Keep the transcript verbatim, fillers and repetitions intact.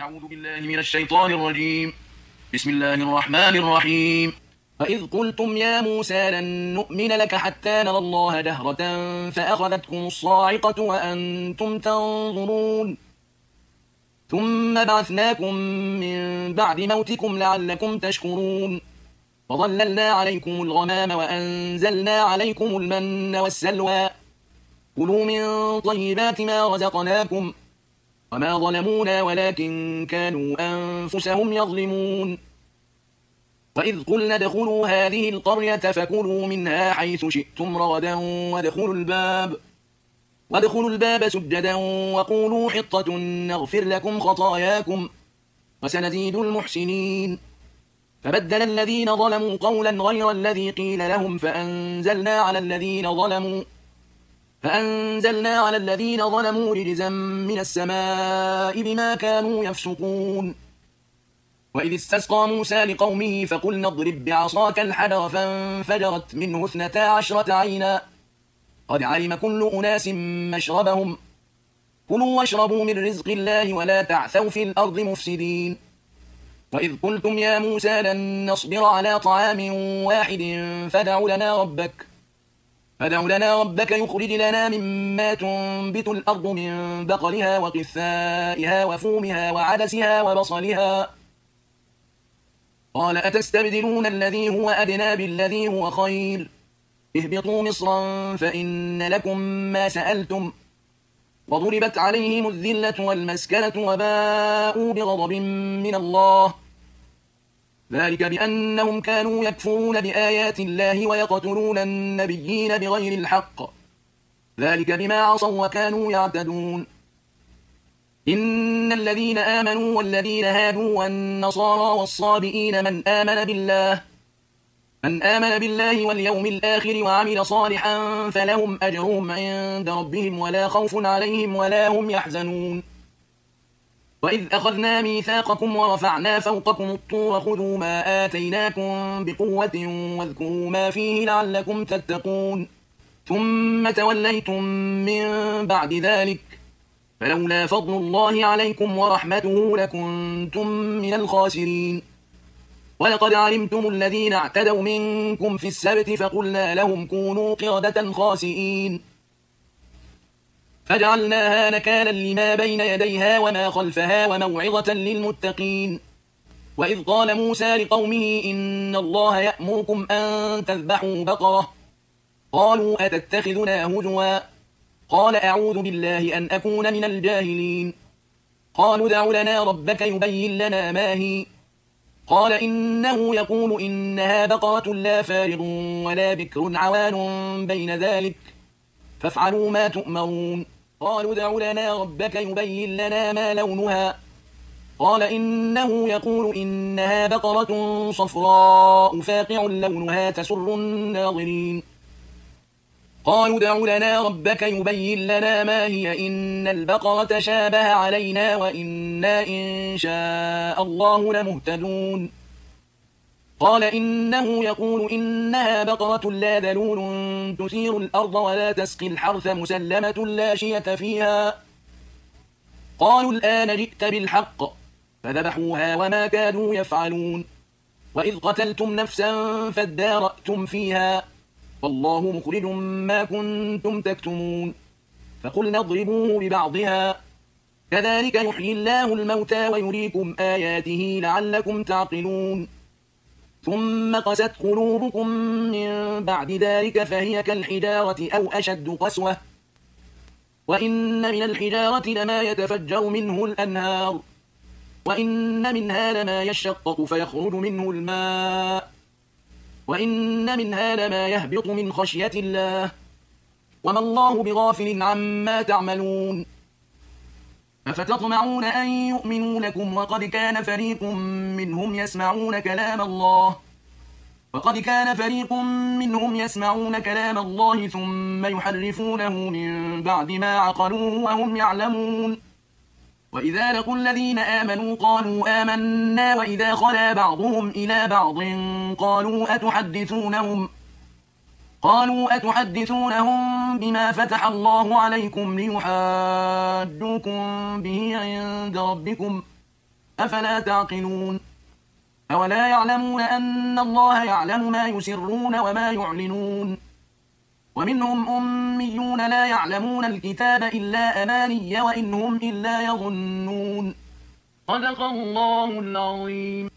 أعوذ بالله من الشيطان الرجيم. بسم الله الرحمن الرحيم. وإذ قلتم يا موسى لن نؤمن لك حتى نرى الله جهرة فأخذتكم الصاعقة وأنتم تنظرون ثم بعثناكم من بعد موتكم لعلكم تشكرون وظللنا عليكم الغمام وأنزلنا عليكم المن والسلوى كلوا من طيبات ما رزقناكم وما ظلمونا ولكن كانوا أنفسهم يظلمون. وإذ قلنا ادخلوا هذه القرية فكلوا منها حيث شئتم رغدا وادخلوا الباب وادخلوا الباب سجدا وقولوا حطة نغفر لكم خطاياكم وسنزيد المحسنين. فبدل الذين ظلموا قولا غير الذي قيل لهم فأنزلنا على الذين ظلموا فأنزلنا على الذين ظلموا رجزا من السماء بما كانوا يفسقون. وإذ استسقى موسى لقومه فقلنا اضرب بعصاك الحجر فانفجرت منه اثنتا عشرة عينا قد علم كل أناس مشربهم كلوا واشربوا من رزق الله ولا تعثوا في الأرض مفسدين. وإذ قلتم يا موسى لن نصبر على طعام واحد فادع لنا ربك فادع لنا ربك يخرج لنا مما تنبت الأرض من بقلها وقثائها وفومها وعدسها وبصلها قال أتستبدلون الذي هو أدنى بالذي هو خير اهبطوا مصرا فإن لكم ما سألتم وضربت عليهم الذلة والمسكنة وباءوا بغضب من الله ذلك بأنهم كانوا يكفرون بآيات الله ويقتلون النبيين بغير الحق ذلك بما عصوا وكانوا يعتدون. إن الذين آمنوا والذين هادوا والنصارى والصابئين من آمن بالله من آمن بالله واليوم الآخر وعمل صالحا فلهم أجرهم عند ربهم ولا خوف عليهم ولا هم يحزنون. وإذ أخذنا ميثاقكم ورفعنا فوقكم الطور خذوا ما آتيناكم بقوة واذكروا ما فيه لعلكم تتقون ثم توليتم من بعد ذلك فلولا فضل الله عليكم ورحمته لكنتم من الخاسرين. ولقد علمتم الذين اعتدوا منكم في السبت فقلنا لهم كونوا قردة خاسئين فجعلناها نكالا لما بين يديها وما خلفها وموعظة للمتقين. وإذ قال موسى لقومه إن الله يأمركم أن تذبحوا بقرة قالوا أتتخذنا هزوا قال أعوذ بالله أن أكون من الجاهلين. قالوا ادع لنا ربك يبين لنا ما هي قال إنه يقول إنها بقرة لا فارض ولا بكر عوان بين ذلك فافعلوا ما تؤمرون. قالوا ادع لنا ربك يبين لنا ما لونها قال إنه يقول إنها بقرة صفراء فاقع لونها تسر الناظرين. قالوا ادع لنا ربك يبين لنا ما هي إن البقرة شابه علينا وإنا إن شاء الله لمهتدون. قال إنه يقول إنها بقرة لا ذلول تثير الأرض ولا تسقي الحرث مسلمة لا شية فيها قالوا الآن جئت بالحق فذبحوها وما كادوا يفعلون. وإذ قتلتم نفسا فادارأتم فيها والله مخرج ما كنتم تكتمون فقلنا اضربوه ببعضها كذلك يحيي الله الموتى ويريكم آياته لعلكم تعقلون. ثم قست قلوبكم من بعد ذلك فهي كالحجارة أو أشد قسوة وإن من الحجارة لما يتفجر منه الأنهار وإن منها لما يشقق فيخرج منه الماء وإن منها لما يهبط من خشية الله وما الله بغافل عما تعملون. أفتطمعون أن يؤمنوا لكم وقد كان فريق منهم يسمعون كلام الله وقد كان فريق منهم يسمعون كلام الله ثم يحرفونه من بعد ما عقلوه وهم يعلمون. وإذا لقوا الذين آمنوا قالوا آمنا وإذا خلا بعضهم إلى بعض قالوا أتحدثونهم قالوا أتحدثونهم بما فتح الله عليكم ليحاجوكم به عند ربكم أفلا تعقلون أولا يعلمون أن الله يعلم ما يسرون وما يعلنون ومنهم أميون لا يعلمون الكتاب إلا أماني وإن هم إلا يظنون صدق الله العظيم.